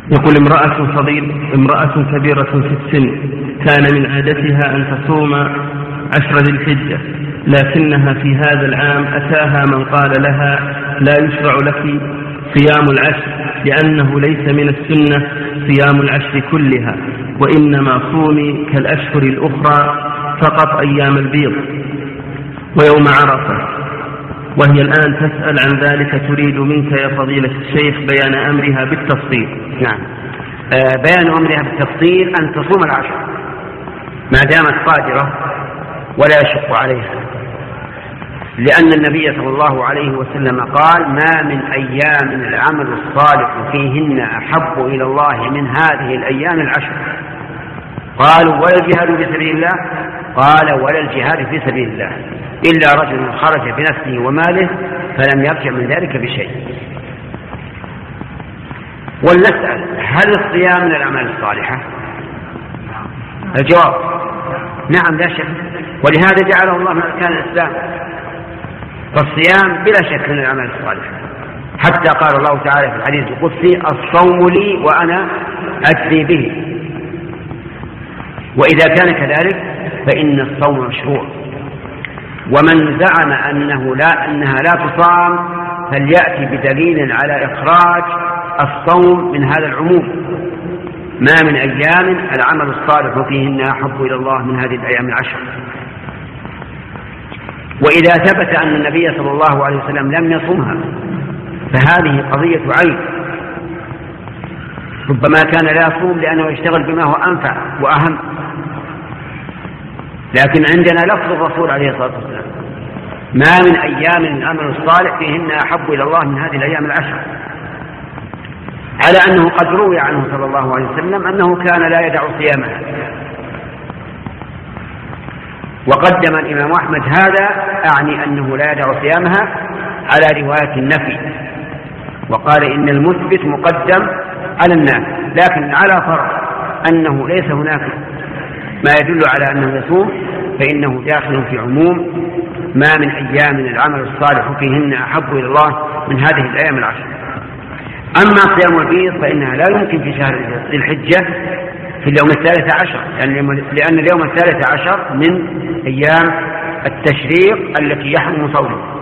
يقول امرأة كبيرة في السن كان من عادتها أن تصوم 10 ذي الحجة، لكنها في هذا العام أتاها من قال لها لا يشرع لك صيام العشر لأنه ليس من السنة صيام العشر كلها، وإنما صومي كالأشهر الأخرى فقط أيام البيض ويوم عرفة، وهي الآن تسأل عن ذلك، تريد منك يا فضيلة الشيخ بيان أمرها بالتفصيل. نعم، بيان أمرها بالتفصيل أن تصوم العشر ما دامت قادرة ولا يشق عليها، لأن النبي صلى الله عليه وسلم قال ما من أيام العمل الصالح فيهن أحب إلى الله من هذه الأيام العشر. قالوا ولا الجهاد في سبيل الله؟ قال ولا الجهاد في سبيل الله إلا رجل خرج بنفسه وماله فلم يرجع من ذلك بشيء. ولنسأل هل الصيام من الأعمال الصالحة؟ الجواب نعم لا شك، ولهذا جعله الله من أركان الإسلام، فالصيام بلا شك من الأعمال الصالحة، حتى قال الله تعالى في الحديث القدسي الصوم لي وأنا أجزي به. وإذا كان كذلك فإن الصوم مشروع، ومن زعم أنها لا تصام فليأتي بدليل على إخراج الصوم من هذا العموم. ما من أيام العمل الصالح فيهن أحب إلى الله من هذه الأيام العشر. وإذا ثبت أن النبي صلى الله عليه وسلم لم يصمها فهذه قضية عيب، ربما كان لا يصوم لأنه يشتغل بما هو أنفع وأهم، لكن عندنا لفظ الرسول عليه الصلاة والسلام ما من أيام العمل الصالح فيهن أحب إلى الله من هذه الأيام العشر، على أنه قد روي عنه صلى الله عليه وسلم أنه كان لا يدع صيامها. وقدم الإمام أحمد هذا أعني أنه لا يدع صيامها على رواية النفي، وقال إن المثبت مقدم على النافي، لكن على فرض أنه ليس هناك ما يدل على أنه يصوم فإنه داخل في عموم ما من أيام العمل الصالح فيهن أحب إلى الله من هذه الأيام العشر. أما صيام البيض فإنها لا يمكن في شهر ذي الحجة في اليوم 13، لأن اليوم 13 من أيام التشريق التي يحرم صومه.